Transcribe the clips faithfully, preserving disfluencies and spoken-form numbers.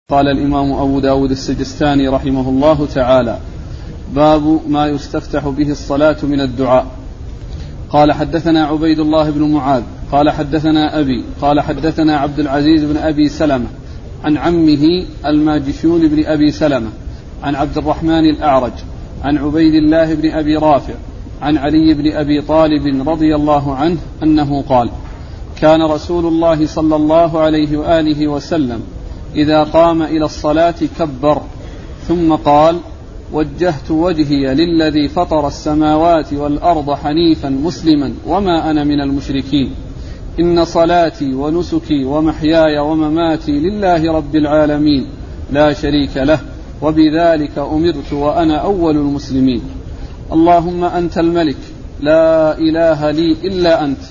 قال الإمام أبو داود السجستاني رحمه الله تعالى: باب ما يستفتح به الصلاة من الدعاء. قال حدثنا عبيد الله بن معاذ قال حدثنا أبي قال حدثنا عبد العزيز بن أبي سلمة عن عمه الماجشون بن أبي سلمة عن عبد الرحمن الأعرج عن عبيد الله بن أبي رافع عن علي بن أبي طالب رضي الله عنه أنه قال: كان رسول الله صلى الله عليه وآله وسلم إذا قام إلى الصلاة كبر ثم قال: وجهت وجهي للذي فطر السماوات والأرض حنيفا مسلما وما أنا من المشركين، إن صلاتي ونسكي ومحياي ومماتي لله رب العالمين لا شريك له وبذلك أمرت وأنا أول المسلمين، اللهم أنت الملك لا إله لي إلا أنت،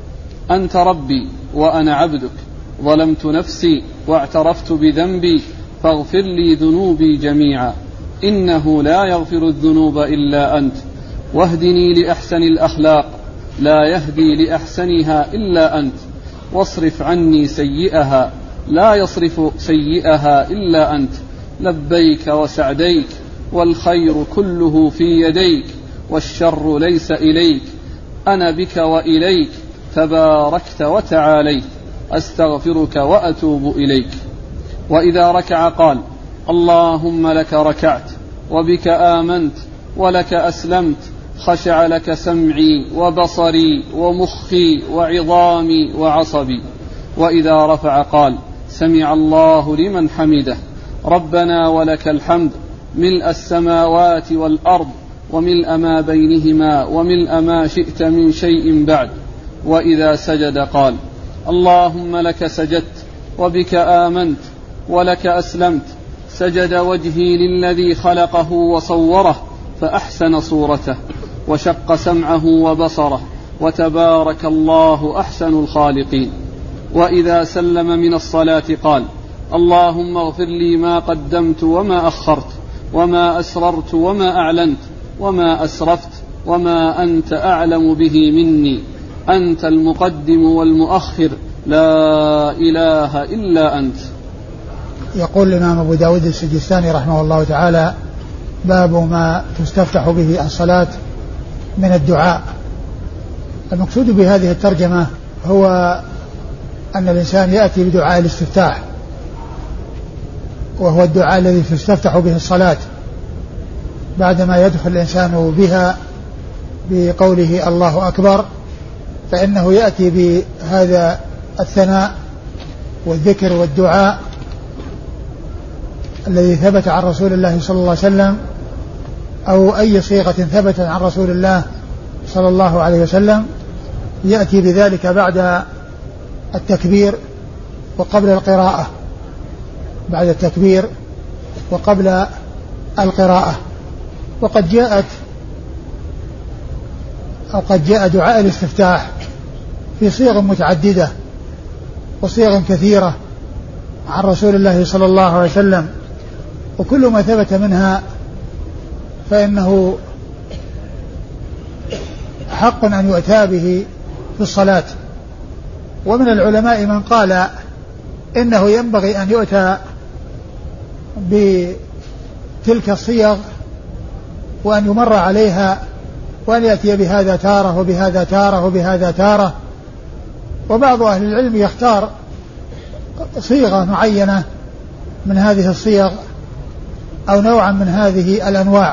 أنت ربي وأنا عبدك، ظلمت نفسي واعترفت بذنبي فاغفر لي ذنوبي جميعا، إنه لا يغفر الذنوب إلا أنت، واهدني لأحسن الأخلاق لا يهدي لأحسنها إلا أنت، واصرف عني سيئها لا يصرف سيئها إلا أنت، لبيك وسعديك والخير كله في يديك والشر ليس إليك، أنا بك وإليك تباركت وتعاليت، أستغفرك وأتوب إليك. وإذا ركع قال: اللهم لك ركعت وبك آمنت ولك أسلمت، خشع لك سمعي وبصري ومخي وعظامي وعصبي. وإذا رفع قال: سمع الله لمن حمده، ربنا ولك الحمد، ملء السماوات والأرض وملء ما بينهما وملء ما شئت من شيء بعد. وإذا سجد قال: اللهم لك سجدت وبك آمنت ولك أسلمت، سجد وجهي للذي خلقه وصوره فأحسن صورته وشق سمعه وبصره، وتبارك الله أحسن الخالقين. وإذا سلم من الصلاة قال: اللهم اغفر لي ما قدمت وما أخرت وما أسررت وما أعلنت وما أسرفت وما أنت أعلم به مني، أنت المقدم والمؤخر لا إله إلا أنت. يقول الإمام أبو داود السجستاني رحمه الله تعالى: باب ما تستفتح به الصلاة من الدعاء. المقصود بهذه الترجمة هو أن الإنسان يأتي بدعاء الاستفتاح، وهو الدعاء الذي تستفتح به الصلاة بعدما يدخل الإنسان بها بقوله الله أكبر، فإنه يأتي بهذا الثناء والذكر والدعاء الذي ثبت عن رسول الله صلى الله عليه وسلم، أو أي صيغة ثبتت عن رسول الله صلى الله عليه وسلم، يأتي بذلك بعد التكبير وقبل القراءة، بعد التكبير وقبل القراءة. وقد جاءت أو قد جاء دعاء الاستفتاح في صيغ متعددة وصيغ كثيرة عن رسول الله صلى الله عليه وسلم، وكل ما ثبت منها فإنه حق أن يؤتى به في الصلاة. ومن العلماء من قال إنه ينبغي أن يؤتى بتلك الصيغ وأن يمر عليها، وأن يأتي بهذا تارة وبهذا تارة وبهذا تارة. وبعض أهل العلم يختار صيغة معينة من هذه الصيغ أو نوعا من هذه الأنواع.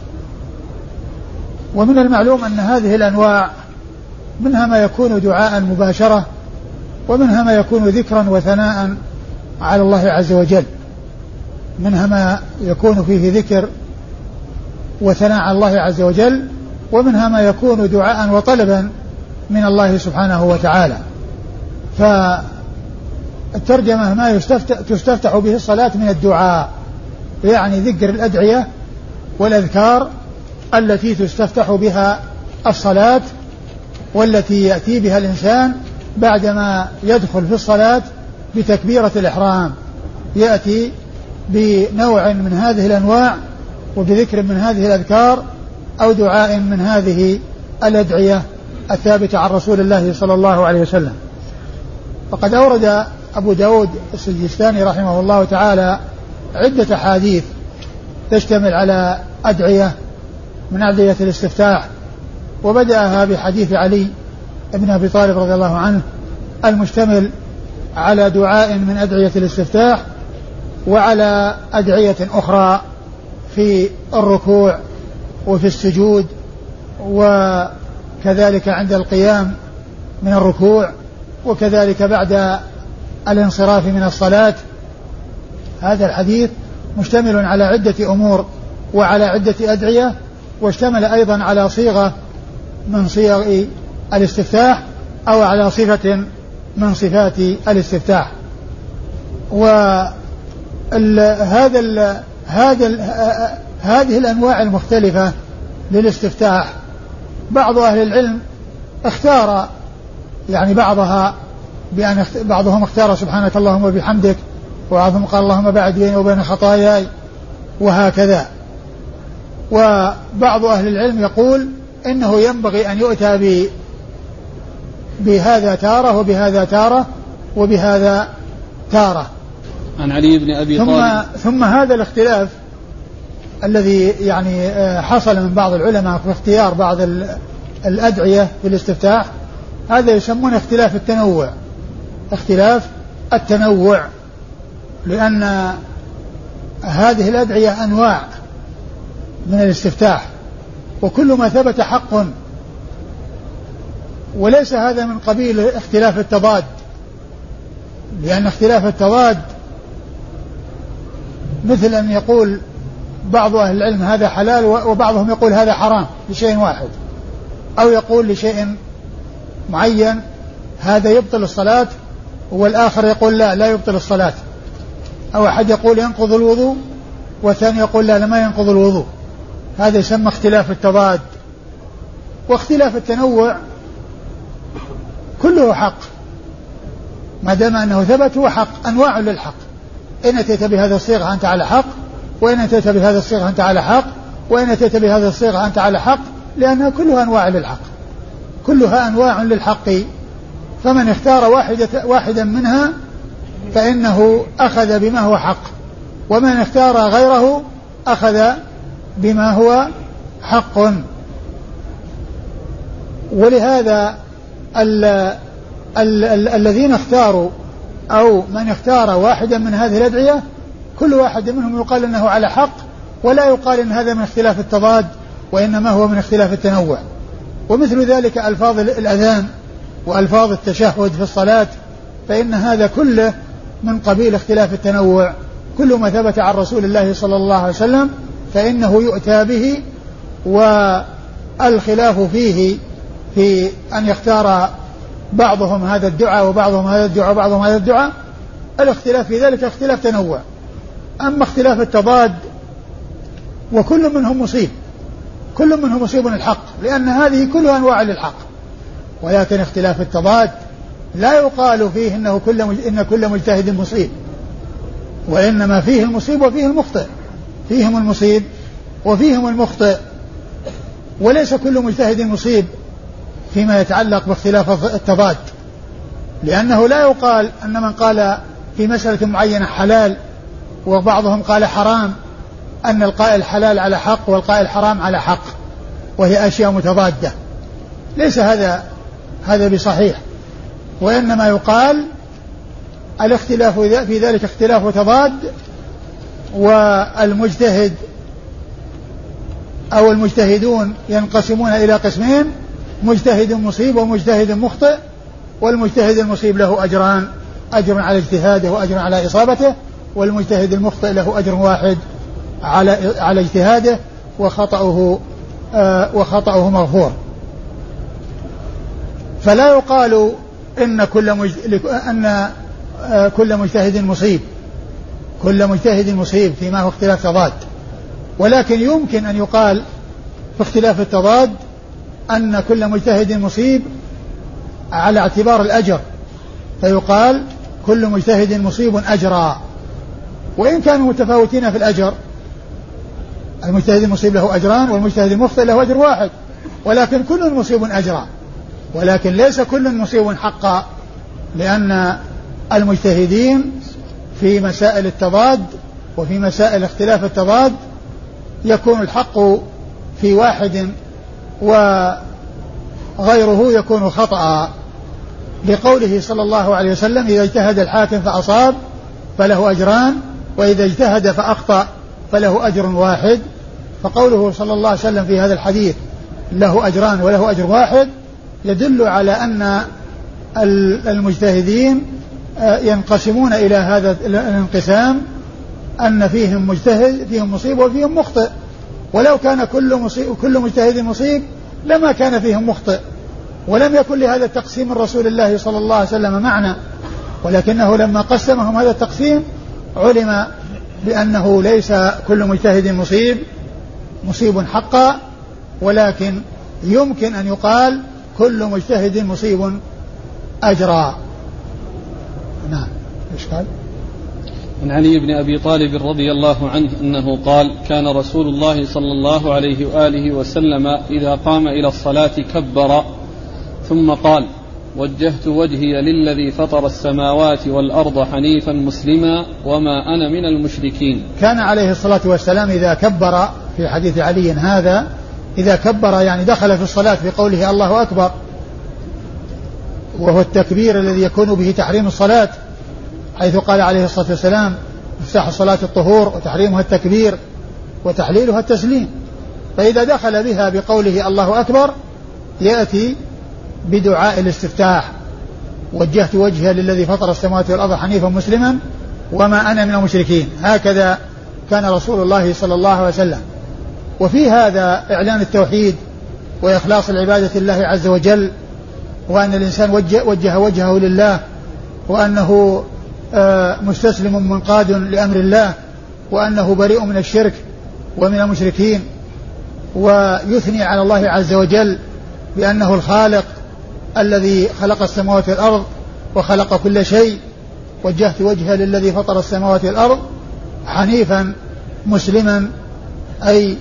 ومن المعلوم أن هذه الأنواع منها ما يكون دعاء مباشرة، ومنها ما يكون ذكرا وثناء على الله عز وجل، منها ما يكون فيه ذكر وثناء على الله عز وجل، ومنها ما يكون دعاء وطلبا من الله سبحانه وتعالى. فالترجمة ما يستفتح, تستفتح به الصلاة من الدعاء، يعني ذكر الأدعية والأذكار التي تستفتح بها الصلاة، والتي يأتي بها الإنسان بعدما يدخل في الصلاة بتكبيرة الإحرام، يأتي بنوع من هذه الأنواع وبذكر من هذه الأذكار أو دعاء من هذه الأدعية الثابتة عن رسول الله صلى الله عليه وسلم. وقد أورد أبو داود السجستاني رحمه الله تعالى عدة حديث تشتمل على أدعية من أدعية الاستفتاح، وبدأها بحديث علي بن أبي طالب رضي الله عنه المشتمل على دعاء من أدعية الاستفتاح، وعلى أدعية أخرى في الركوع وفي السجود، وكذلك عند القيام من الركوع، وكذلك بعد الانصراف من الصلاة. هذا الحديث مشتمل على عدة أمور وعلى عدة أدعية، واشتمل أيضا على صيغة من صيغ الاستفتاح أو على صفة من صفات الاستفتاح. وهذا ال هذا ال هذه الأنواع المختلفة للاستفتاح بعض أهل العلم اختار يعني بعضها بأن بعضهم اختار سبحانك اللهم وبحمدك، وبعضهم قال اللهم باعد بيني وبين خطاياي، وهكذا. وبعض أهل العلم يقول إنه ينبغي أن يؤتى ب بهذا تارة وبهذا تارة وبهذا تارة. عن علي بن أبي ثم طالب ثم هذا الاختلاف الذي يعني حصل من بعض العلماء في اختيار بعض الأدعية في الاستفتاح، هذا يسمونه اختلاف التنوع. اختلاف التنوع لأن هذه الأدعية أنواع من الاستفتاح، وكل ما ثبت حق، وليس هذا من قبيل اختلاف التضاد، لأن اختلاف التضاد مثل أن يقول بعض أهل العلم هذا حلال وبعضهم يقول هذا حرام لشيء واحد، أو يقول لشيء معين هذا يبطل الصلاة والآخر يقول لا لا يبطل الصلاة، أو أحد يقول ينقض الوضوء والثاني يقول لا لما ينقض الوضوء. هذا يسمى اختلاف التضاد. واختلاف التنوع كله حق ما دام أنه ثبت، هو حق، أنواع للحق. إن أتيت بهذا الصيغة أنت على حق، وإن أتيت بهذا الصيغة أنت على حق، وإن أتيت بهذا الصيغة أنت على حق، لأنها كلها أنواع للحق، كلها أنواع للحق. فمن اختار واحدة واحدا منها فإنه أخذ بما هو حق، ومن اختار غيره أخذ بما هو حق. ولهذا ال ال ال الذين اختاروا أو من اختار واحدا من هذه الأدعية كل واحد منهم يقال أنه على حق، ولا يقال أن هذا من اختلاف التضاد، وإنما هو من اختلاف التنوع. ومثل ذلك ألفاظ الأذان وألفاظ التشهد في الصلاة، فإن هذا كله من قبيل اختلاف التنوع. كل ما ثبت عن رسول الله صلى الله عليه وسلم فإنه يؤتى به، والخلاف فيه في أن يختار بعضهم هذا الدعاء وبعضهم هذا الدعاء وبعضهم هذا الدعاء، الاختلاف في ذلك اختلاف تنوع. أما اختلاف التضاد وكل منهم مصيب، كل منهم مصيب الحق، لأن هذه كلها أنواع للحق. ولكن اختلاف التضاد لا يقال فيه إنه كل مج... إن كل مجتهد مصيب، وإنما فيه المصيب وفيه المخطئ، فيهم المصيب وفيهم المخطئ. وليس كل مجتهد مصيب فيما يتعلق باختلاف التضاد، لأنه لا يقال أن من قال في مسألة معينة حلال وبعضهم قال حرام أن القائل حلال على حق والقائل حرام على حق، وهي أشياء متضادة. ليس هذا هذا بصحيح، وإنما يقال الاختلاف في ذلك اختلاف تضاد، والمجتهد أو المجتهدون ينقسمون إلى قسمين: مجتهد مصيب ومجتهد مخطئ. والمجتهد المصيب له أجران: أجر على اجتهاده وأجر على إصابته، والمجتهد المخطئ له أجر واحد على على اجتهاده وخطأه آه وخطأه مغفور. فلا يقال إن كل مجتهد أن آه كل مجتهد مصيب، كل مجتهد مصيب فيما هو اختلاف تضاد، ولكن يمكن أن يقال في اختلاف التضاد أن كل مجتهد مصيب على اعتبار الأجر، فيقال كل مجتهد مصيب أجرا، وإن كانوا متفاوتين في الأجر. المجتهد المصيب له أجران والمجتهد المخطئ له أجر واحد، ولكن كل مصيب أجرا، ولكن ليس كل مصيب حقا، لأن المجتهدين في مسائل التضاد وفي مسائل اختلاف التضاد يكون الحق في واحد وغيره يكون خطأ، لقوله صلى الله عليه وسلم: إذا اجتهد الحاكم فأصاب فله أجران، وإذا اجتهد فأخطأ فله أجر واحد. فقوله صلى الله عليه وسلم في هذا الحديث له أجران وله أجر واحد يدل على أن المجتهدين ينقسمون إلى هذا الانقسام، أن فيهم مجتهد فيهم مصيب وفيهم مخطئ، ولو كان كل مصيب كل مجتهد مصيب لما كان فيهم مخطئ، ولم يكن لهذا التقسيم من رسول الله صلى الله عليه وسلم معنى، ولكنه لما قسمهم هذا التقسيم علم بأنه ليس كل مجتهد مصيب مصيب حقا، ولكن يمكن أن يقال كل مجتهد مصيب أجرا. نعم. إيش قال؟ عن علي بن أبي طالب رضي الله عنه أنه قال: كان رسول الله صلى الله عليه وآله وسلم إذا قام إلى الصلاة كبر ثم قال: وجهت وجهي للذي فطر السماوات والأرض حنيفا مسلما وما أنا من المشركين. كان عليه الصلاة والسلام إذا كبر، في حديث علي هذا، إذا كبر يعني دخل في الصلاة بقوله الله أكبر، وهو التكبير الذي يكون به تحريم الصلاة، حيث قال عليه الصلاة والسلام: مفتاح الصلاة الطهور وتحريمها التكبير وتحليلها التسليم. فإذا دخل بها بقوله الله أكبر يأتي بدعاء الاستفتاح: وجهت وجهي للذي فطر السماوات والأرض حنيفا مسلما وما أنا من المشركين. هكذا كان رسول الله صلى الله عليه وسلم. وفي هذا إعلان التوحيد وإخلاص العبادة لله عز وجل، وأن الإنسان وجه, وجه وجهه لله، وأنه مستسلم منقاد لأمر الله، وأنه بريء من الشرك ومن المشركين، ويثني على الله عز وجل بأنه الخالق الذي خلق السماوات والأرض وخلق كل شيء. وجهت وجهي للذي فطر السماوات والأرض حنيفا مسلما، أي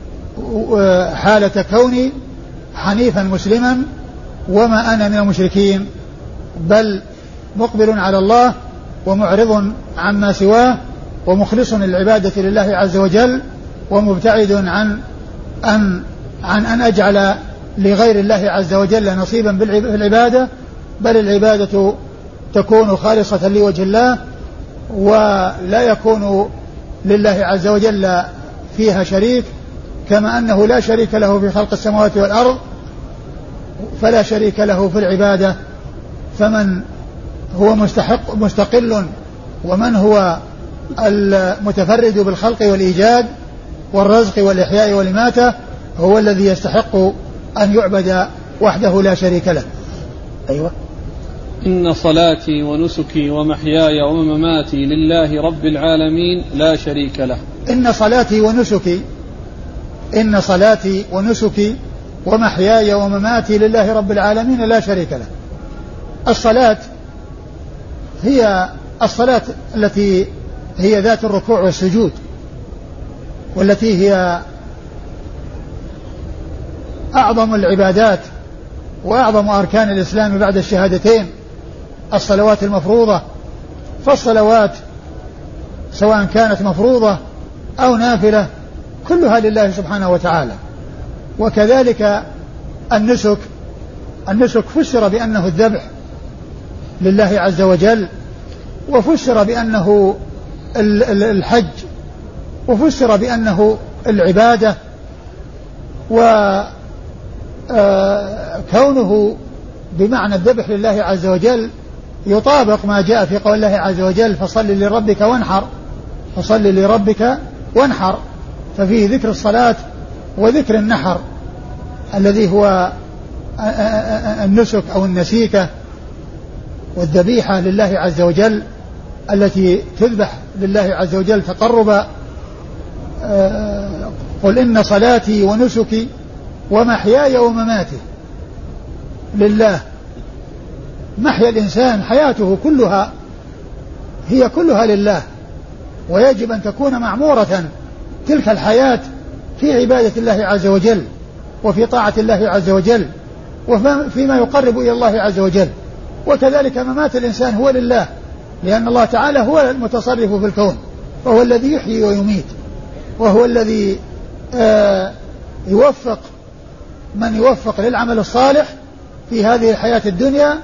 حالة كوني حنيفا مسلما وما أنا من المشركين، بل مقبل على الله ومعرض عما سواه ومخلص العبادة لله عز وجل، ومبتعد عن أن عن أن أجعل لغير الله عز وجل نصيبا في العبادة، بل العبادة تكون خالصة لوجه الله، ولا يكون لله عز وجل فيها شريك، كما أنه لا شريك له في خلق السماوات والأرض فلا شريك له في العبادة. فمن هو مستحق مستقل ومن هو المتفرد بالخلق والإيجاد والرزق والإحياء والإماتة هو الذي يستحق أن يعبد وحده لا شريك له. أيوة. إن صلاتي ونسكي ومحياي ومماتي لله رب العالمين لا شريك له. إن صلاتي ونسكي إن صلاتي ونسكي ومحياي ومماتي لله رب العالمين لا شريك له. الصلاة هي الصلاة التي هي ذات الركوع والسجود، والتي هي أعظم العبادات وأعظم أركان الإسلام بعد الشهادتين، الصلوات المفروضة. فالصلوات سواء كانت مفروضة أو نافلة كلها لله سبحانه وتعالى. وكذلك النسك النسك فسر بأنه الذبح لله عز وجل، وفسر بأنه الحج، وفسر بأنه العبادة. وكونه بمعنى الذبح لله عز وجل يطابق ما جاء في قول الله عز وجل: فصل لربك وانحر فصل لربك وانحر. ففيه ذكر الصلاة وذكر النحر الذي هو النسك أو النسيكة والذبيحة لله عز وجل، التي تذبح لله عز وجل تقربا. قل إن صلاتي ونسكي ومحياي ومماتي لله. محيا الإنسان حياته كلها هي كلها لله، ويجب أن تكون معمورة تلك الحياة في عبادة الله عز وجل وفي طاعة الله عز وجل وفيما يقرب إلى الله عز وجل. وكذلك ممات الإنسان هو لله، لأن الله تعالى هو المتصرف في الكون، وهو الذي يحيي ويميت، وهو الذي آه يوفق من يوفق للعمل الصالح في هذه الحياة الدنيا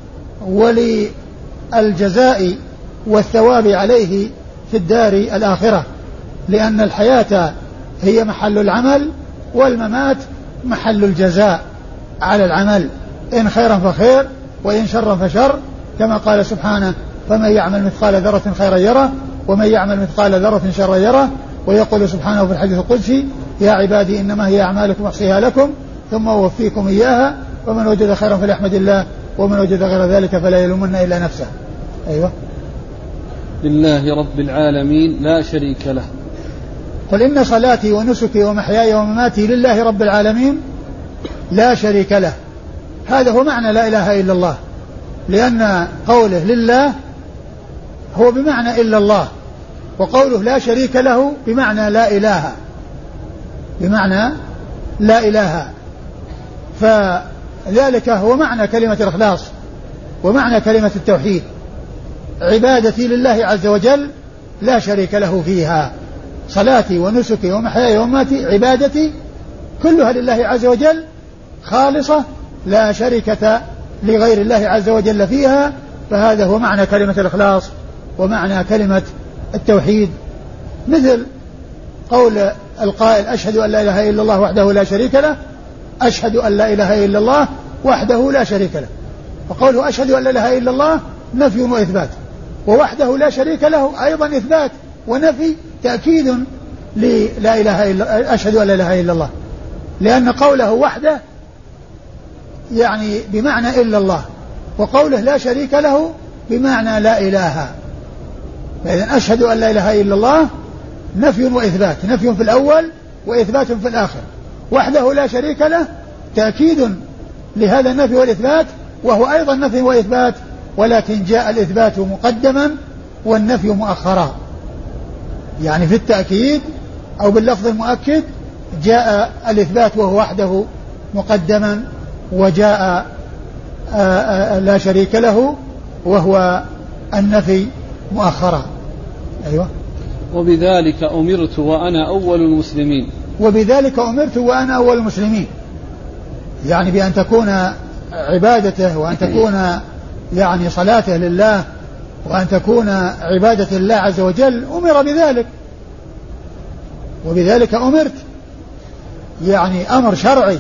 وللجزاء والثواب عليه في الدار الآخرة، لأن الحياة هي محل العمل والممات محل الجزاء على العمل، إن خيرا فخير وإن شرا فشر، كما قال سبحانه فمن يعمل مثقال ذرة خيرا يره ومن يعمل مثقال ذرة شرا يره. ويقول سبحانه في الحديث القدسي يا عبادي إنما هي أعمالكم أحصيها لكم ثم أوفيكم إياها ومن وجد خيرا فليحمد الله ومن وجد غير ذلك فلا يلومن إلا نفسه. أيوة. لله رب العالمين لا شريك له. قل إن صلاتي ونسكي ومحياي ومماتي لله رب العالمين لا شريك له. هذا هو معنى لا إله إلا الله، لأن قوله لله هو بمعنى إلا الله، وقوله لا شريك له بمعنى لا إله، بمعنى لا إله. فذلك هو معنى كلمة الإخلاص ومعنى كلمة التوحيد. عبادتي لله عز وجل لا شريك له فيها، صلاتي ونسكي ومحياي ومماتي عبادتي كلها لله عز وجل خالصة لا شركة لغير الله عز وجل فيها. فهذا هو معنى كلمة الإخلاص ومعنى كلمة التوحيد، مثل قول القائل أشهد أن لا إله إلا الله وحده لا شريك له، أشهد أن لا إله إلا الله وحده لا شريك له. وقوله أشهد أن لا إله إلا الله نفي وإثبات، ووحده لا شريك له أيضا إثبات ونفي تأكيد لا إله إلا أشهد أن لا إله إلا الله، لأن قوله وحده يعني بمعنى إلا الله، وقوله لا شريك له بمعنى لا إله. فإذن أشهد أن لا إله إلا الله نفي وإثبات، نفي في الأول وإثبات في الآخر. وحده لا شريك له تأكيد لهذا النفي والإثبات، وهو أيضا نفي وإثبات، ولكن جاء الإثبات مقدما والنفي مؤخرا. يعني في التأكيد أو باللفظ المؤكد جاء الإثبات وهو وحده مقدما، وجاء لا شريك له وهو النفي مؤخرا. أيوة. وبذلك أمرت وأنا أول المسلمين. وبذلك أمرت وأنا أول المسلمين، يعني بأن تكون عبادته وأن تكون يعني صلاته لله وأن تكون عبادة الله عز وجل أمر بذلك. وبذلك أمرت يعني أمر شرعي،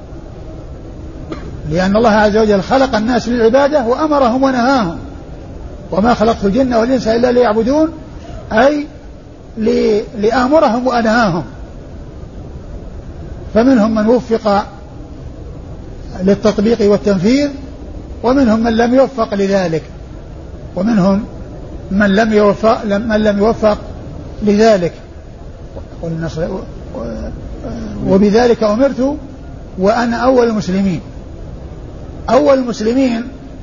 لأن الله عز وجل خلق الناس للعبادة وأمرهم ونهاهم، وما خلقت الجن والإنس إلا ليعبدون، أي لآمرهم وأنهاهم. فمنهم من وفق للتطبيق والتنفيذ، ومنهم من لم يوفق لذلك، ومنهم من لم يوفق من لم يوفق لذلك. وبذلك أمرت وأنا أول المسلمين. أول المسلمين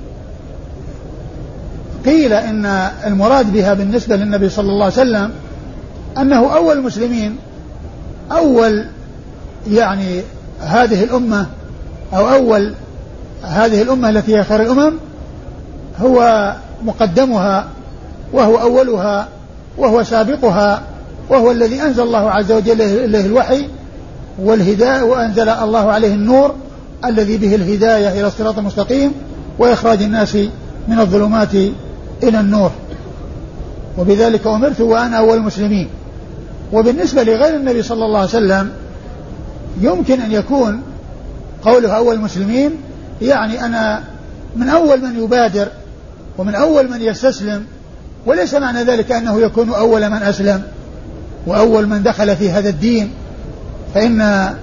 قيل إن المراد بها بالنسبة للنبي صلى الله عليه وسلم أنه أول المسلمين، أول يعني هذه الأمة أو أول هذه الأمة التي هي خير الأمم، هو مقدمها وهو أولها وهو سابقها، وهو الذي أنزل الله عز وجل إليه الوحي والهداية، وأنزل الله عليه النور الذي به الهداية إلى الصراط المستقيم وإخراج الناس من الظلمات إلى النور. وبذلك أمرت وأنا أول المسلمين. وبالنسبة لغير النبي صلى الله عليه وسلم يمكن أن يكون قوله أول المسلمين يعني أنا من أول من يبادر ومن أول من يستسلم، وليس معنى ذلك أنه يكون أول من أسلم وأول من دخل في هذا الدين، فإن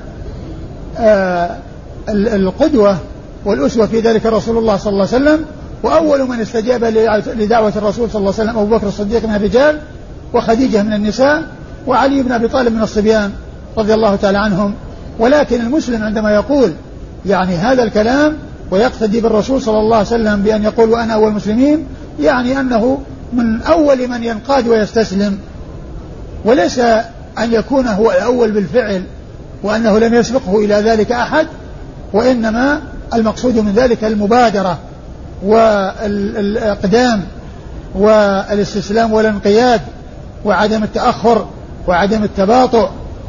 آه القدوة والأسوة في ذلك رسول الله صلى الله عليه وسلم، وأول من استجاب لدعوة الرسول صلى الله عليه وسلم أبو بكر الصديق من الرجال، وخديجة من النساء، وعلي بن أبي طالب من الصبيان رضي الله تعالى عنهم. ولكن المسلم عندما يقول يعني هذا الكلام ويقتدي بالرسول صلى الله عليه وسلم بأن يقول وأنا أول المسلمين، يعني أنه من أول من ينقاد ويستسلم، وليس أن يكون هو الأول بالفعل وأنه لم يسبقه إلى ذلك أحد، وإنما المقصود من ذلك المبادرة والإقدام والاستسلام والانقياد وعدم التأخر وعدم التباطؤ.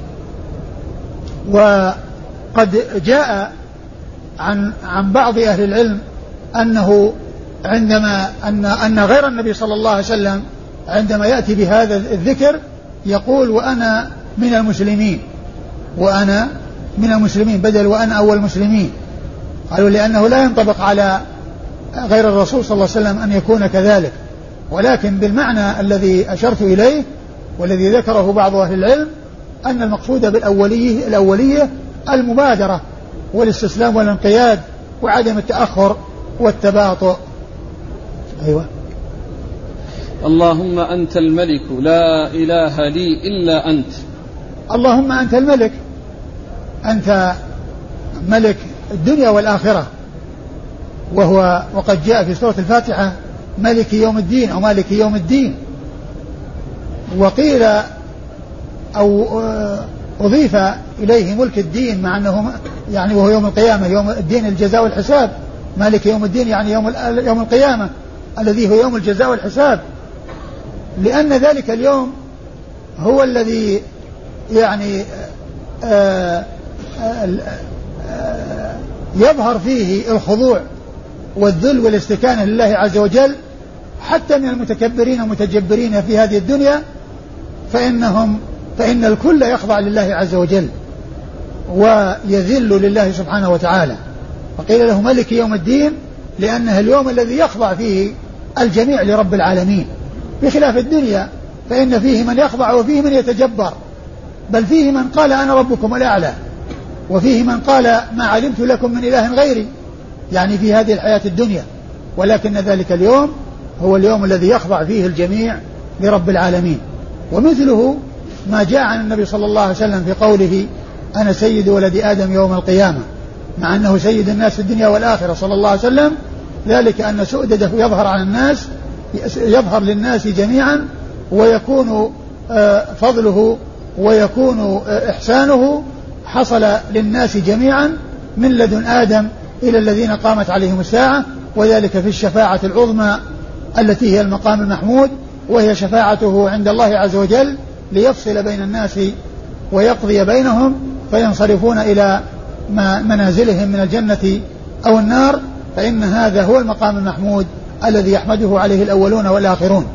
وقد جاء عن عن بعض أهل العلم أنه عندما أن أن غير النبي صلى الله عليه وسلم عندما يأتي بهذا الذكر يقول وأنا من المسلمين، وأنا من المسلمين بدل وأنا أول المسلمين. قالوا لأنه لا ينطبق على غير الرسول صلى الله عليه وسلم أن يكون كذلك، ولكن بالمعنى الذي أشرت إليه والذي ذكره بعض أهل العلم أن المقصود بالأولية الأولية المبادرة والاستسلام والانقياد وعدم التأخر والتباطؤ. أيوة. اللهم أنت الملك لا إله لي إلا أنت. اللهم أنت الملك، أنت ملك الدنيا والآخرة، وهو وقد جاء في سورة الفاتحة ملك يوم الدين أو مالك يوم الدين. وقيل أو أضيف إليه ملك الدين مع أنه يعني وهو يوم القيامة، يوم الدين الجزاء والحساب. مالك يوم الدين يعني يوم يوم القيامة الذي هو يوم الجزاء والحساب، لأن ذلك اليوم هو الذي يعني آآ آآ يظهر فيه الخضوع والذل والاستكانة لله عز وجل، حتى من المتكبرين والمتجبرين في هذه الدنيا فإنهم فإن الكل يخضع لله عز وجل ويذل لله سبحانه وتعالى. وقيل له ملك يوم الدين لأنه اليوم الذي يخضع فيه الجميع لرب العالمين، بخلاف الدنيا فإن فيه من يخضع وفيه من يتجبر، بل فيه من قال أنا ربكم الأعلى، وفيه من قال ما علمت لكم من إله غيري، يعني في هذه الحياة الدنيا. ولكن ذلك اليوم هو اليوم الذي يخضع فيه الجميع لرب العالمين. ومثله ما جاء عن النبي صلى الله عليه وسلم في قوله أنا سيد ولد آدم يوم القيامة، مع أنه سيد الناس في الدنيا والآخرة صلى الله عليه وسلم، ذلك أن سؤدده يظهر على الناس، يظهر للناس جميعا، ويكون فضله ويكون إحسانه حصل للناس جميعا من لدن آدم إلى الذين قامت عليهم الساعة، وذلك في الشفاعة العظمى التي هي المقام المحمود، وهي شفاعته عند الله عز وجل ليفصل بين الناس ويقضي بينهم فينصرفون إلى منازلهم من الجنة أو النار. فإن هذا هو المقام المحمود الذي يحمده عليه الأولون والآخرون.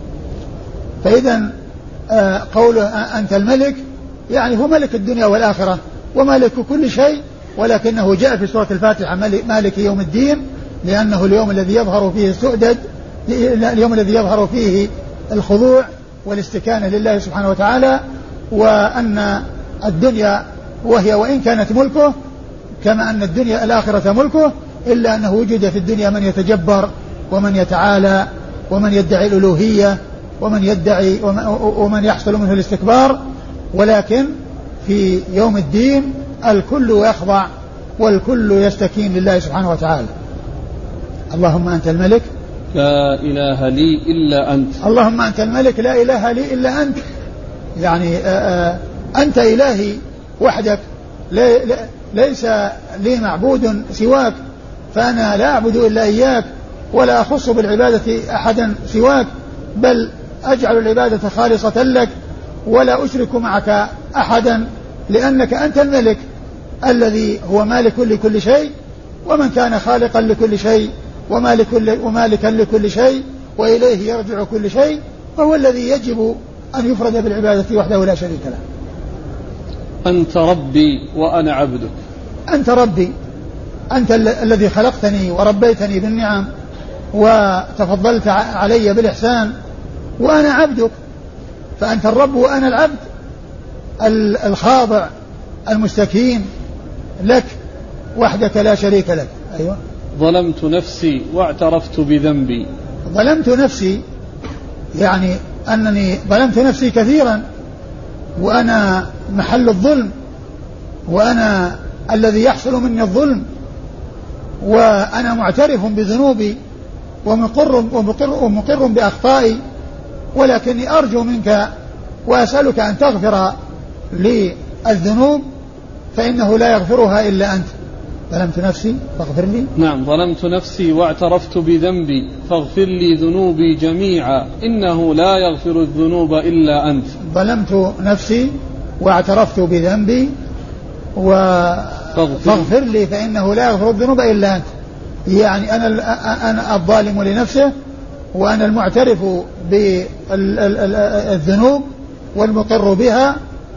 فإذا قوله أنت الملك يعني هو ملك الدنيا والآخرة ومالك كل شيء، ولكنه جاء في سورة الفاتحة مالك يوم الدين لأنه اليوم الذي يظهر فيه السؤدد، اليوم الذي يظهر فيه الخضوع والاستكانة لله سبحانه وتعالى، وأن الدنيا وهي وإن كانت ملكه كما أن الدنيا الآخرة ملكه، إلا أنه وجد في الدنيا من يتجبر ومن يتعالى ومن يدعي الألوهية ومن يدعي ومن يحصل منه الاستكبار، ولكن في يوم الدين الكل يخضع والكل يستكين لله سبحانه وتعالى. اللهم أنت الملك لا إله لي إلا أنت. اللهم أنت الملك لا إله لي إلا أنت، يعني آآ آآ أنت إلهي وحدك، لي ليس لي معبود سواك، فأنا لا أعبد إلا إياك ولا أخص بالعبادة أحدا سواك، بل أجعل العبادة خالصة لك ولا أشرك معك أحدا، لأنك أنت الملك الذي هو مالك لكل شيء، ومن كان خالقا لكل شيء ومالك ومالكا لكل شيء وإليه يرجع كل شيء، فهو الذي يجب أن يفرد بالعبادة وحده لا شريك له. أنت ربي وأنا عبدك. أنت ربي، أنت الذي خلقتني وربيتني بالنعم وتفضلت علي بالإحسان، وأنا عبدك، فأنت الرب وأنا العبد الخاضع المستكين لك وحدك لا شريك لك. أيوة. ظلمت نفسي واعترفت بذنبي. ظلمت نفسي يعني أنني ظلمت نفسي كثيرا، وأنا محل الظلم، وأنا الذي يحصل مني الظلم، وأنا معترف بذنوبي ومقر, ومقر, ومقر بأخطائي، ولكني أرجو منك وأسألك أن تغفر لي الذنوب، فإنه لا يغفرها إلا أنت، ظلمت نفسي فاغفر لي. نعم. ظلمت نفسي واعترفت بذنبي فاغفر لي ذنوبي جميعا إنه لا يغفر الذنوب إلا أنت. ظلمت نفسي واعترفت بذنبي فاغفر لي فإنه لا يغفر الذنوب إلا أنت. يعني أنا أنا الظالم لنفسه وأنا المعترف بالذنوب والمقر بها،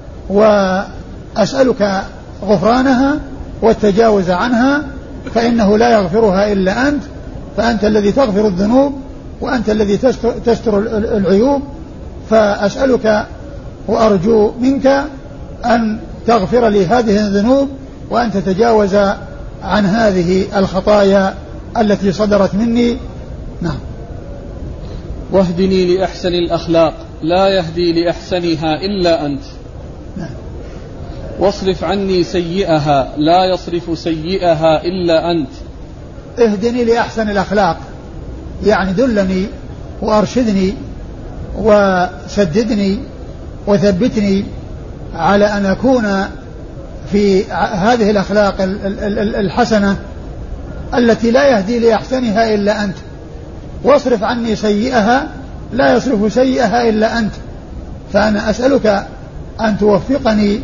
وأسألك غفرانها والتجاوز عنها، فإنه لا يغفرها إلا أنت، فأنت الذي تغفر الذنوب وأنت الذي تستر العيوب، فأسألك وأرجو منك أن تغفر لي هذه الذنوب وأن تتجاوز عن هذه الخطايا التي صدرت مني. نعم. واهدني لأحسن الأخلاق لا يهدي لأحسنها إلا أنت. نعم. واصرف عني سيئها لا يصرف سيئها إلا أنت. اهدني لأحسن الأخلاق يعني دلني وأرشدني وسددني وثبتني على أن أكون في هذه الأخلاق الحسنة التي لا يهدي لأحسنها إلا أنت. واصرف عني سيئها لا يصرف سيئها إلا أنت. فأنا أسألك أن توفقني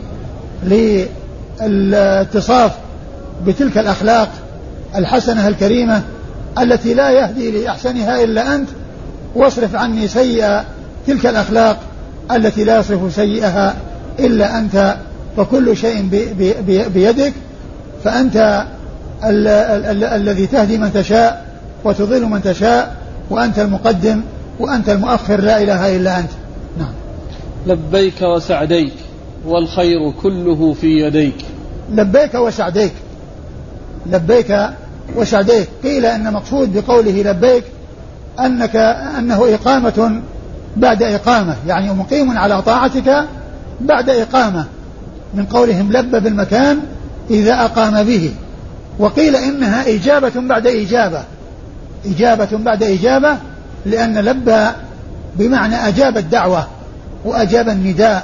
للاتصاف بتلك الأخلاق الحسنة الكريمة التي لا يهدي لأحسنها إلا أنت، واصرف عني سيئة تلك الأخلاق التي لا يصرف سيئها إلا أنت، فكل شيء بيدك، فأنت ال- ال- الذي تهدي من تشاء وتضل من تشاء، وأنت المقدم وأنت المؤخر، لا إله إلا أنت. نعم. لبيك وسعديك والخير كله في يديك. لبيك وسعديك، لبيك وسعديك. قيل أن مقصود بقوله لبيك أنك أنه إقامة بعد إقامة، يعني مقيم على طاعتك بعد إقامة، من قولهم لب بالمكان إذا أقام به. وقيل إنها إجابة بعد إجابة، إجابة بعد إجابة، لأن لب بمعنى أجاب الدعوة وأجاب النداء.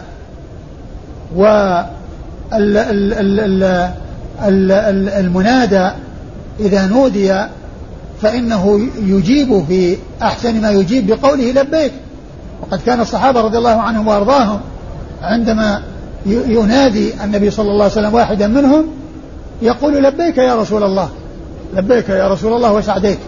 والمنادى إذا نودي فإنه يجيب في أحسن ما يجيب بقوله لبيك. وقد كان الصحابة رضي الله عنهم وأرضاهم عندما ينادي النبي صلى الله عليه وسلم واحدا منهم يقول لبيك يا رسول الله، لبيك يا رسول الله وسعديك.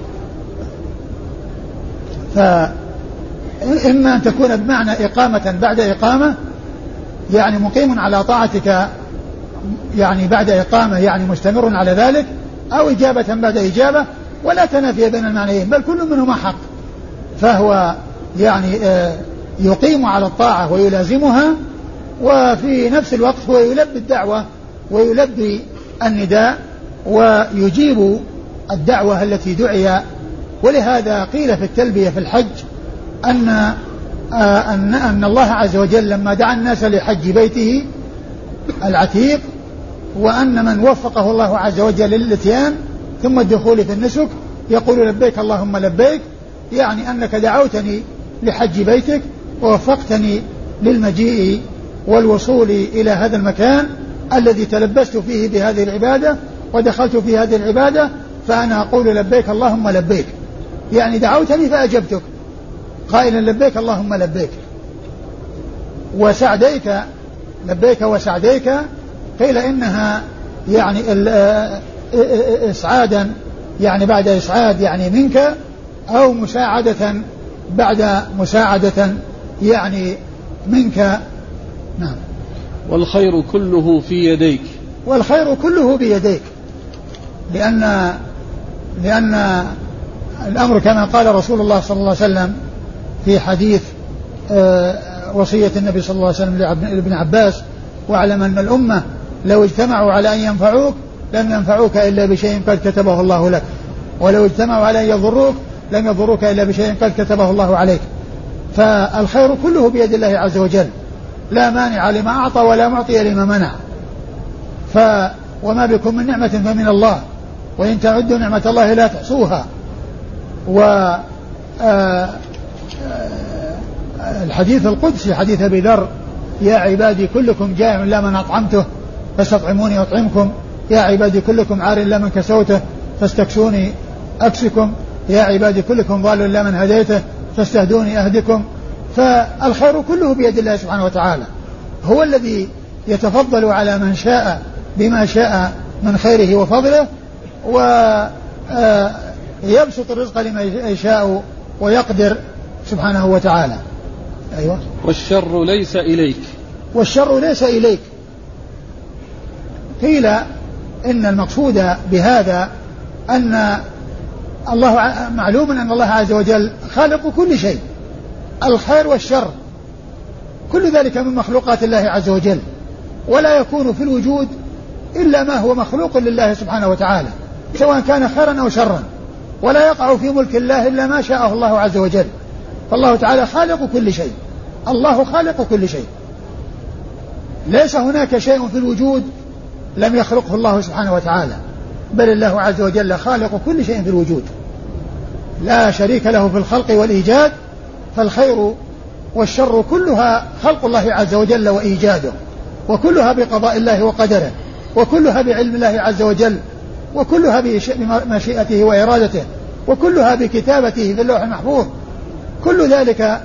فإما أن تكون بمعنى إقامة بعد إقامة، يعني مقيم على طاعتك يعني بعد إقامة، يعني مستمر على ذلك، أو إجابة بعد إجابة، ولا تنافي بين المعنيين، بل كل منهما حق. فهو يعني يقيم على الطاعة ويلازمها، وفي نفس الوقت هو يلبي الدعوة ويلبي النداء ويجيب الدعوة التي دعي. ولهذا قيل في التلبية في الحج أن أن أن الله عز وجل لما دعا الناس لحج بيته العتيق، وأن من وفقه الله عز وجل للإتيان ثم الدخول في النسك يقول لبيك اللهم لبيك، يعني أنك دعوتني لحج بيتك ووفقتني للمجيء والوصول إلى هذا المكان الذي تلبست فيه بهذه العبادة ودخلت في هذه العبادة، فأنا أقول لبيك اللهم لبيك، يعني دعوتني فأجبتك قائلا لبيك اللهم لبيك. وسعديك، لبيك وسعديك، قيل إنها يعني إسعادا يعني بعد إسعاد يعني منك، أو مساعدة بعد مساعدة يعني منك. نعم. والخير كله في يديك. والخير كله بيديك، لأن لأن الأمر كما قال رسول الله صلى الله عليه وسلم في حديث وصية النبي صلى الله عليه وسلم لابن عباس: واعلم أن الأمة لو اجتمعوا على أن ينفعوك لم ينفعوك إلا بشيء قد كتبه الله لك، ولو اجتمعوا على أن يضروك لم يضروك إلا بشيء قد كتبه الله عليك. فالخير كله بيد الله عز وجل، لا مانع لما أعطى ولا معطي لما منع. ف وما بكم من نعمة فمن الله، وإن تعدوا نعمة الله لا تحصوها. و الحديث القدسي حديث أبي ذر: يا عبادي كلكم جائع إلا من أطعمته فاستطعموني أطعمكم، يا عبادي كلكم عار إلا من كسوته فاستكسوني أكسكم، يا عبادي كلكم ضال إلا من هديته فاستهدوني أهدكم. فالخير كله بيد الله سبحانه وتعالى، هو الذي يتفضل على من شاء بما شاء من خيره وفضله، ويبسط الرزق لمن يشاء ويقدر سبحانه وتعالى. أيوة. والشر ليس إليك. والشر ليس إليك. قيل إن المقصود بهذا أن الله معلوم أن الله عز وجل خالق كل شيء، الخير والشر كل ذلك من مخلوقات الله عز وجل، ولا يكون في الوجود إلا ما هو مخلوق لله سبحانه وتعالى سواء كان خيرا أو شرا، ولا يقع في ملك الله إلا ما شاءه الله عز وجل. فالله تعالى خالق كل شيء، الله خالق كل شيء، ليس هناك شيء في الوجود لم يخلقه الله سبحانه وتعالى، بل الله عز وجل خالق كل شيء في الوجود، لا شريك له في الخلق والإيجاد. فالخير والشر كلها خلق الله عز وجل وإيجاده، وكلها بقضاء الله وقدره، وكلها بعلم الله عز وجل، وكلها بمشيئته وإرادته، وكلها بكتابته في اللوح المحفوظ. كل ذلك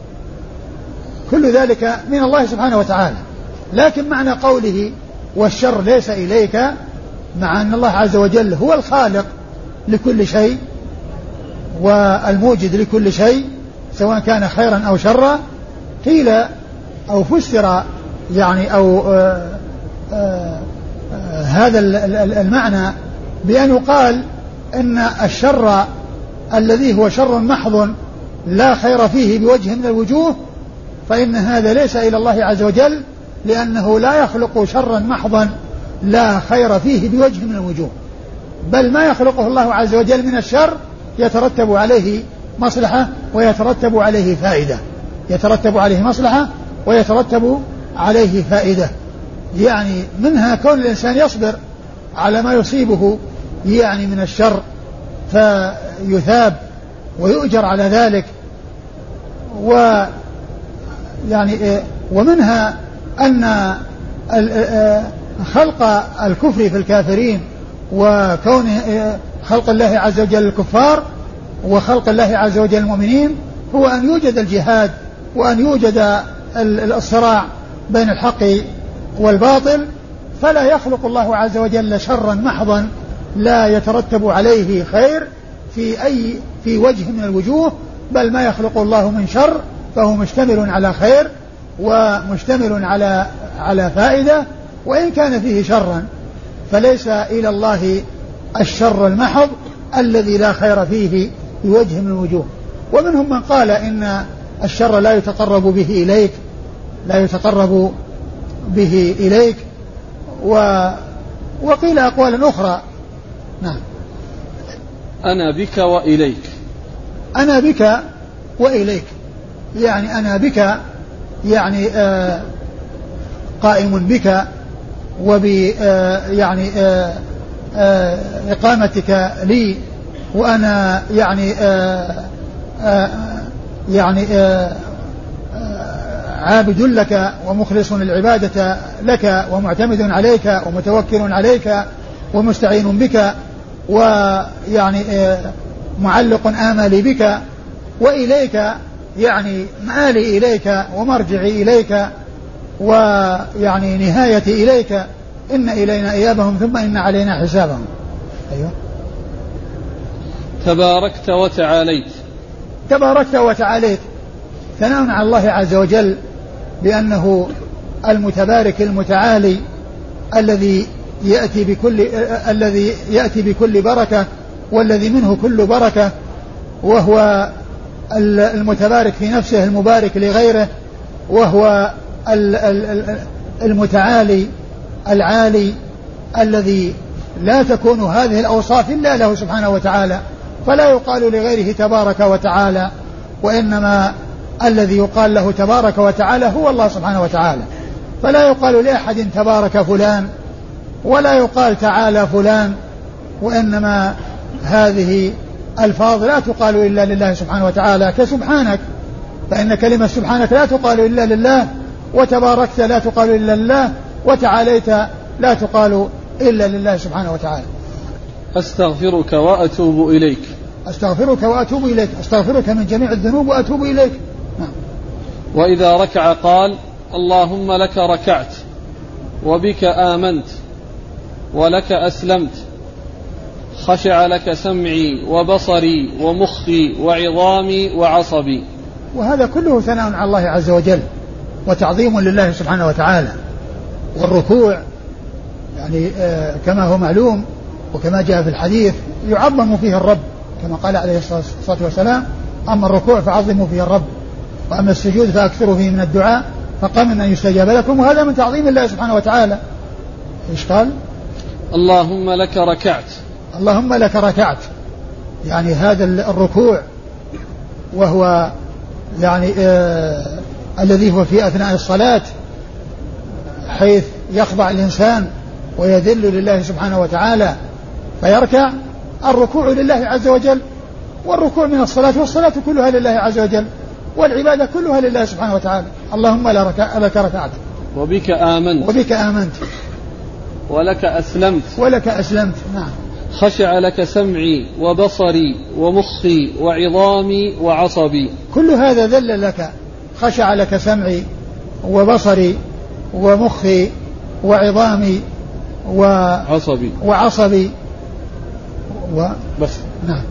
كل ذلك من الله سبحانه وتعالى. لكن معنى قوله والشر ليس إليك، مع أن الله عز وجل هو الخالق لكل شيء والموجد لكل شيء سواء كان خيرا أو شرا. قيل أو فسر يعني أو آآ آآ هذا المعنى بأن يقال إن الشر الذي هو شر محض لا خير فيه بوجه من الوجوه، فإن هذا ليس إلى الله عز وجل، لأنه لا يخلق شرا محضا لا خير فيه بوجه من الوجوه، بل ما يخلقه الله عز وجل من الشر يترتب عليه مصلحة ويترتب عليه فائدة، يترتب عليه مصلحة ويترتب عليه فائدة. يعني منها كون الإنسان يصبر على ما يصيبه يعني من الشر فيثاب ويؤجر على ذلك، و يعني ومنها أن خلق الكفر في الكافرين وكون خلق الله عز وجل الكفار وخلق الله عز وجل المؤمنين هو أن يوجد الجهاد وأن يوجد الصراع بين الحق والباطل، فلا يخلق الله عز وجل شرا محضا لا يترتب عليه خير في أي في وجه من الوجوه، بل ما يخلق الله من شر فهو مشتمل على خير ومشتمل على على فائدة، وإن كان فيه شرا فليس إلى الله الشر المحض الذي لا خير فيه بوجه من الوجوه. ومنهم من قال إن الشر لا يتقرب به إليك لا يتقرب به إليك و وقيل أقوالا أخرى. نعم. أنا بك وإليك. أنا بك وإليك يعني أنا بك يعني آه قائم بك وب آه يعني آه آه إقامتك لي، وأنا يعني آه آه يعني آه عابد لك ومخلص العبادة لك ومعتمد عليك ومتوكل عليك ومستعين بك، ويعني معلق آمالي بك، وإليك يعني مآلي إليك ومرجعي إليك ويعني نهايتي إليك، إن إلينا إيابهم ثم إن علينا حسابهم. أيوة. تباركت وتعاليت. تباركت وتعاليت ثناء على الله عز وجل بأنه المتبارك المتعالي الذي يأتي بكل الذي يأتي بكل بركة والذي منه كل بركة، وهو المتبارك في نفسه المبارك لغيره، وهو المتعالي العالي الذي لا تكون هذه الأوصاف إلا له سبحانه وتعالى، فلا يقال لغيره تبارك وتعالى، وإنما الذي يقال له تبارك وتعالى هو الله سبحانه وتعالى. فلا يقال لأحد تبارك فلان ولا يقال تعالى فلان، وإنما هذه الفاظ لا تقال إلا لله سبحانه وتعالى، كسبحانك، فإن كلمة سبحانك لا تقال إلا لله، وتباركت لا تقال إلا لله، وتعاليت لا تقال إلا لله سبحانه وتعالى. أستغفرك وأتوب إليك. أستغفرك وأتوب إليك، أستغفرك من جميع الذنوب وأتوب إليك. نعم. وإذا ركع قال اللهم لك ركعت وبك آمنت ولك أسلمت خشع لك سمعي وبصري ومخي وعظامي وعصبي. وهذا كله ثناء على الله عز وجل وتعظيم لله سبحانه وتعالى. والركوع يعني آه كما هو معلوم وكما جاء في الحديث يعظم فيه الرب كما قال عليه الصلاة والسلام أما الركوع فعظموا فيه الرب وأما السجود فأكثروا فيه من الدعاء فقام أن يستجاب لكم. وهذا من تعظيم الله سبحانه وتعالى. إيش قال؟ اللهم لك ركعت. اللهم لك ركعت يعني هذا الركوع وهو يعني آه الذي هو في أثناء الصلاة حيث يخضع الإنسان ويذل لله سبحانه وتعالى فيركع. الركوع لله عز وجل والركوع من الصلاة والصلاة كلها لله عز وجل والعبادة كلها لله سبحانه وتعالى. اللهم لك ركعت وبك آمنت وبك آمنت ولك أسلمت ولك أسلمت. نعم. خشع لك سمعي وبصري ومخي وعظامي وعصبي. كل هذا ذل لك. خشع لك سمعي وبصري ومخي وعظامي وعصبي وعصبي و... بس. نعم.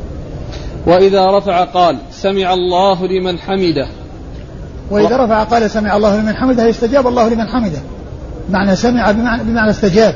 وإذا رفع قال سمع الله لمن حمده. وإذا رفع قال سمع الله لمن حمده استجاب الله لمن حمده. معنى سمع بمعنى, بمعنى استجاب.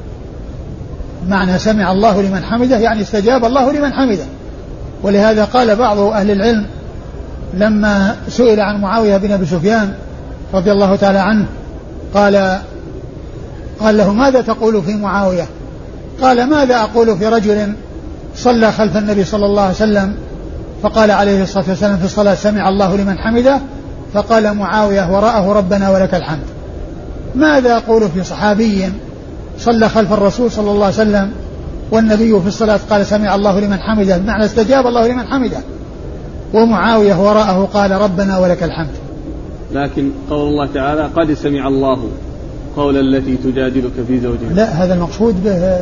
معنى سمع الله لمن حمده يعني استجاب الله لمن حمده. ولهذا قال بعض أهل العلم لما سئل عن معاوية بن أبي سفيان رضي الله تعالى عنه قال قال له ماذا تقول في معاوية؟ قال ماذا أقول في رجل صلى خلف النبي صلى الله عليه وسلم فقال عليه الصلاة والسلام في الصلاة سمع الله لمن حمده فقال معاوية وراءه ربنا ولك الحمد. ماذا أقول في صحابي صلى خلف الرسول صلى الله عليه وسلم والنبي في الصلاة قال سمع الله لمن حمده بمعنى استجاب الله لمن حمده ومعاوية وراءه قال ربنا ولك الحمد. لكن قول الله تعالى قد سمع الله قول التي تجادلك في زوجها. لا هذا المقصود به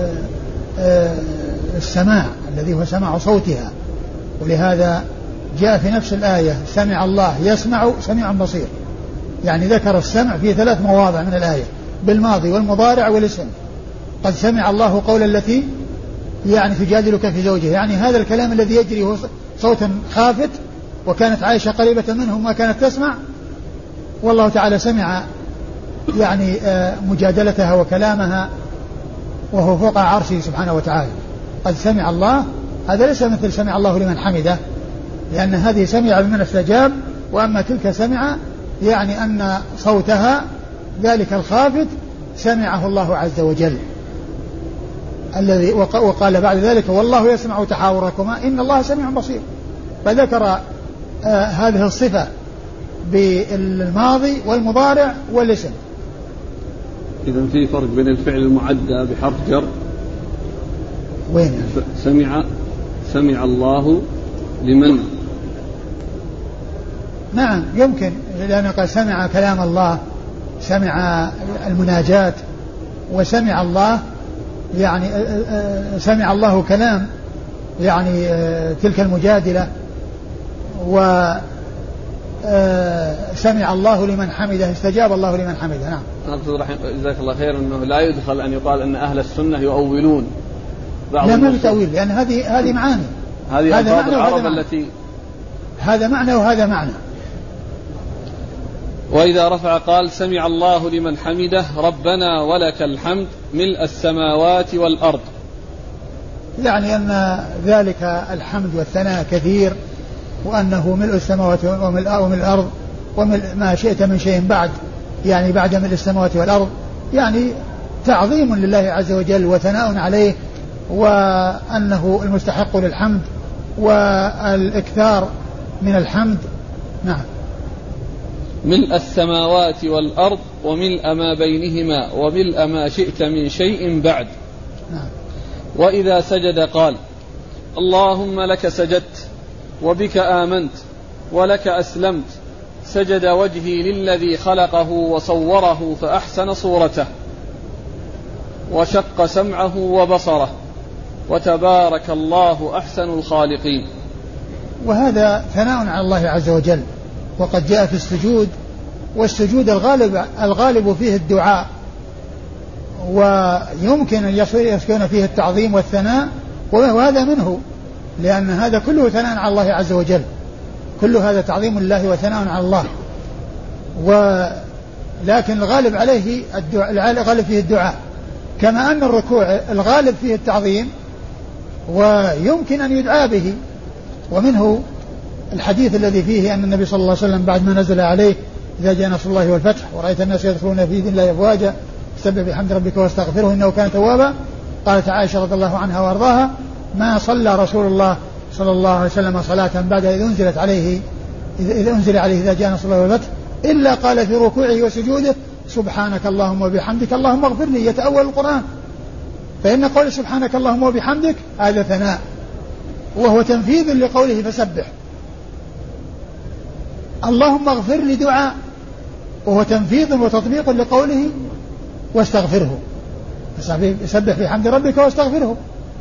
السماع الذي هو سماع صوتها. ولهذا جاء في نفس الآية سمع الله يسمع سميع بصير يعني ذكر السمع في ثلاث مواضع من الآية بالماضي والمضارع والاسم. قد سمع الله قول التي يعني تجادلك في زوجها يعني هذا الكلام الذي يجري هو صوتا خافت وكانت عائشة قريبة منه ما كانت تسمع والله تعالى سمع يعني مجادلتها وكلامها وهو فوق عرشه سبحانه وتعالى. قد سمع الله هذا ليس مثل سمع الله لمن حمده لأن هذه سمع بمن استجاب وأما تلك سمع يعني أن صوتها ذلك الخافت سمعه الله عز وجل الذي وقال بعد ذلك والله يسمع تحاوركما إن الله سميع بصير. فذكر آه هذه الصفة بالماضي والمضارع والاسم. إذن في فرق بين الفعل المعدى بحرف جر وين سمع سمع الله لمن. نعم يمكن لأنه قال سمع كلام الله سمع المناجاة وسمع الله يعني سمع الله كلام يعني تلك المجادلة وسمع الله لمن حمده استجاب الله لمن حمده. نعم. أقصد جزاك الله خير أنه لا يدخل أن يقال أن أهل السنة يؤولون لا ما في تأويل لأن هذه هذه معاني هذه ألفاظ العرب التي هذا معنى وهذا معنى. وإذا رفع قال سمع الله لمن حمده ربنا ولك الحمد ملء السماوات والأرض يعني أن ذلك الحمد والثناء كثير وأنه ملء السماوات وملء الأرض وملء ما شئت من شيء بعد يعني بعد ملء السماوات والأرض يعني تعظيم لله عز وجل وثناء عليه وأنه المستحق للحمد والإكثار من الحمد. نعم. ملء السماوات والأرض وملء ما بينهما وملء ما شئت من شيء بعد. نعم. وإذا سجد قال اللهم لك سجدت وبك آمنت ولك أسلمت سجد وجهي للذي خلقه وصوره فأحسن صورته. وشق سمعه وبصره، وتبارك الله أحسن الخالقين. وهذا ثناء على الله عز وجل، وقد جاء في السجود، والسجود الغالب, الغالب فيه الدعاء، ويمكن أن يسكن فيه التعظيم والثناء، وهذا منه، لأن هذا كله ثناء على الله عز وجل، كل هذا تعظيم لله وثناء على الله. ولكن الغالب عليه الدعاء، الغالب فيه الدعاء، كما أن الركوع الغالب فيه التعظيم ويمكن أن يدعى به. ومنه الحديث الذي فيه أن النبي صلى الله عليه وسلم بعد ما نزل عليه إذا جاء نصر الله والفتح ورأيت الناس يدخلون في دين الله أفواجا فسبح بحمد ربك واستغفره إنه كان توابا، قالت عائشة رضي الله عنها وأرضاها: ما صلى رسول الله صلى الله عليه وسلم صلاة بعد إذ أنزلت عليه إذ أنزل عليه إذا جاء نصر الله والفتح إلا قال في ركوعه وسجوده: سبحانك اللهم وبحمدك اللهم اغفر لي. يتأول القرآن، فإن قول سبحانك اللهم وبحمدك هذا ثناء، وهو تنفيذ لقوله فسبح. اللهم اغفر لي دعاء، وهو تنفيذ وتطبيق لقوله واستغفره، سبح بحمد ربك واستغفره.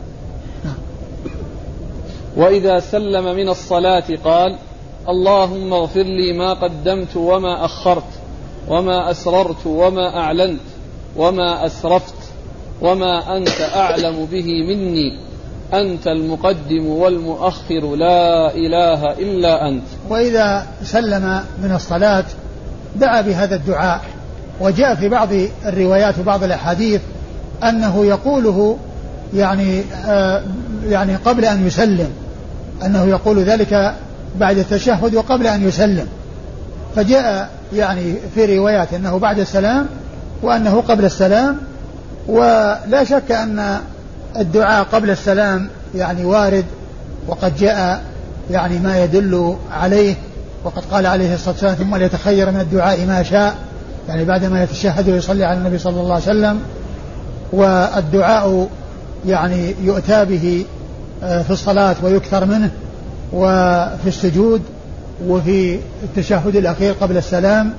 وإذا سلم من الصلاة قال: اللهم اغفر لي ما قدمت وما أخرت وما أسررت وما أعلنت وما أسرفت وما أنت أعلم به مني، أنت المقدم والمؤخر لا إله إلا أنت. وإذا سلم من الصلاة دعا بهذا الدعاء، وجاء في بعض الروايات وبعض الأحاديث أنه يقوله يعني آه يعني قبل أن يسلم، أنه يقول ذلك بعد التشهد وقبل أن يسلم، فجاء يعني في روايات أنه بعد السلام وأنه قبل السلام. ولا شك أن الدعاء قبل السلام يعني وارد، وقد جاء يعني ما يدل عليه، وقد قال عليه الصلاة والسلام: ثم ليتخير من الدعاء ما شاء، يعني بعدما يتشهد ويصلي على النبي صلى الله عليه وسلم. والدعاء يعني يؤتى به في الصلاة ويكثر منه، وفي السجود، وفي التشهد الأخير قبل السلام.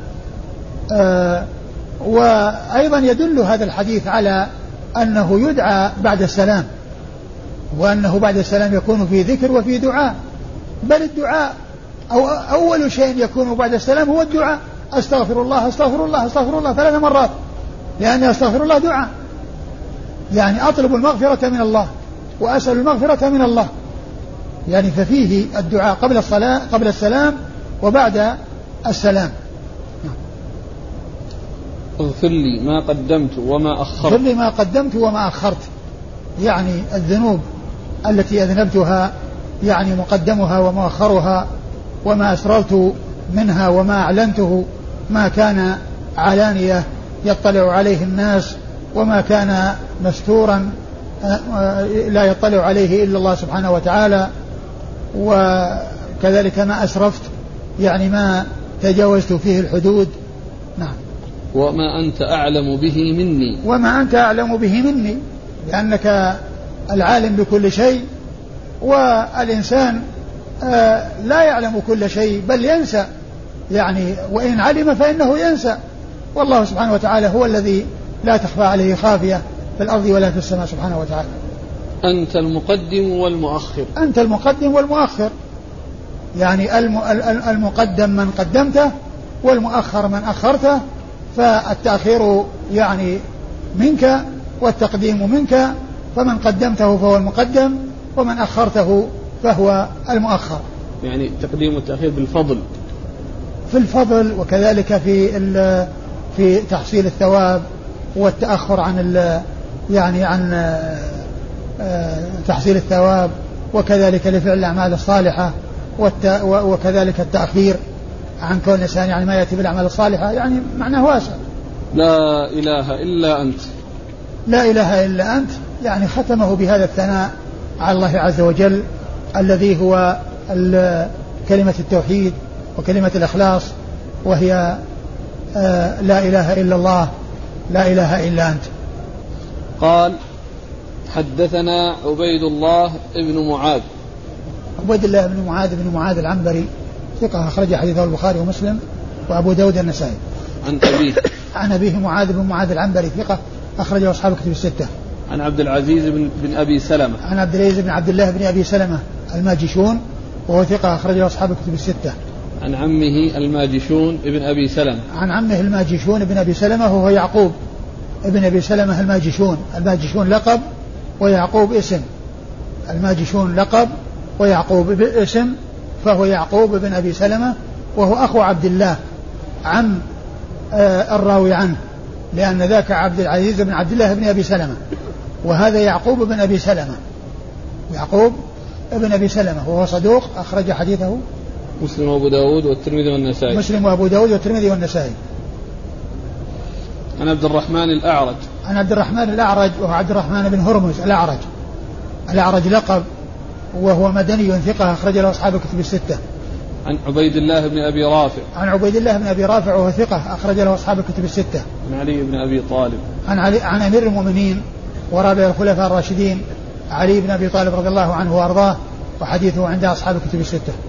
وأيضا يدل هذا الحديث على أنه يدعى بعد السلام، وأنه بعد السلام يكون في ذكر وفي دعاء، بل الدعاء أو أول شيء يكون بعد السلام هو الدعاء: أستغفر الله أستغفر الله أستغفر الله ثلاث مرات، لأن أستغفر الله دعاء، يعني أطلب المغفرة من الله وأسأل المغفرة من الله، يعني ففيه الدعاء قبل الصلاة قبل السلام وبعد السلام. اغفر لي ما قدمت وما أخرت. اغفر لي ما قدمت وما أخرت، يعني الذنوب التي أذنبتها، يعني مقدمها ومؤخرها، وما أسررت منها وما أعلنته، ما كان علانية يطلع عليه الناس، وما كان مستورا لا يطلع عليه إلا الله سبحانه وتعالى، وكذلك ما أسرفت، يعني ما تجاوزت فيه الحدود. نعم. وما أنت أعلم به مني. وما أنت أعلم به مني، لأنك العالم بكل شيء، والإنسان آه لا يعلم كل شيء بل ينسى، يعني وإن علم فإنه ينسى، والله سبحانه وتعالى هو الذي لا تخفى عليه خافية في الأرض ولا في السماء سبحانه وتعالى. أنت المقدم والمؤخر. أنت المقدم والمؤخر، يعني المقدم من قدمته والمؤخر من أخرته، فالتأخير يعني منك والتقديم منك، فمن قدمته فهو المقدم ومن أخرته فهو المؤخر. يعني تقديم والتأخير بالفضل، في الفضل، وكذلك في في تحصيل الثواب، والتأخر عن يعني عن تحصيل الثواب، وكذلك لفعل الأعمال الصالحة، وكذلك التأخير عن كون الإنسان يعني ما يأتي بالأعمال الصالحة، يعني معناه واسع. لا إله إلا أنت. لا إله إلا أنت، يعني ختمه بهذا الثناء على الله عز وجل، الذي هو كلمة التوحيد وكلمة الإخلاص، وهي آه لا إله إلا الله، لا إله إلا أنت. قال: حدثنا عبيد الله بن معاذ. عبيد الله بن معاذ بن معاذ العنبري ثقة، أخرج حديثه البخاري ومسلم وأبو داود النسائي. عن أبيه. عن أبيه معاذ بن معاذ العنبري ثقة، أخرجه أصحاب الكتب الستة. عن عبد العزيز بن, بن أبي سلمة. عن عبد العزيز بن عبد الله بن أبي سلمة الماجشون وهو ثقة أخرجه أصحاب الكتب الستة. عن عمه الماجشون ابن أبي سلمة. عن عمه الماجشون ابن أبي سلمة وهو يعقوب ابن أبي سلمة الماجشون. الماجشون لقب ويعقوب اسم. الماجشون لقب ويعقوب اسم، فهو يعقوب ابن أبي سلمة وهو أخو عبد الله عم آه الراوي عنه، لأن ذاك عبد العزيز بن عبد الله بن أبي سلمة وهذا يعقوب بن أبي سلمة. يعقوب ابن أبي سلمة وهو صدوق أخرج حديثه مسلم وأبو داود والترمذي والنسائي. مسلم وأبو داود والترمذي والنسائي. عن عبد الرحمن الأعرج. عن عبد الرحمن الأعرج وهو عبد الرحمن بن هرمز الأعرج. الأعرج لقب وهو مدني ثقة أخرج له أصحاب الكتب الستة. عن عبيد الله بن أبي رافع. عن عبيد الله بن أبي رافع وهو ثقة أخرج له أصحاب الكتب الستة. عن علي بن أبي طالب. عن علي عن أمير المؤمنين ورابع الخلفاء الراشدين علي بن أبي طالب رضي الله عنه وأرضاه، وحديثه عند أصحاب الكتب الستة.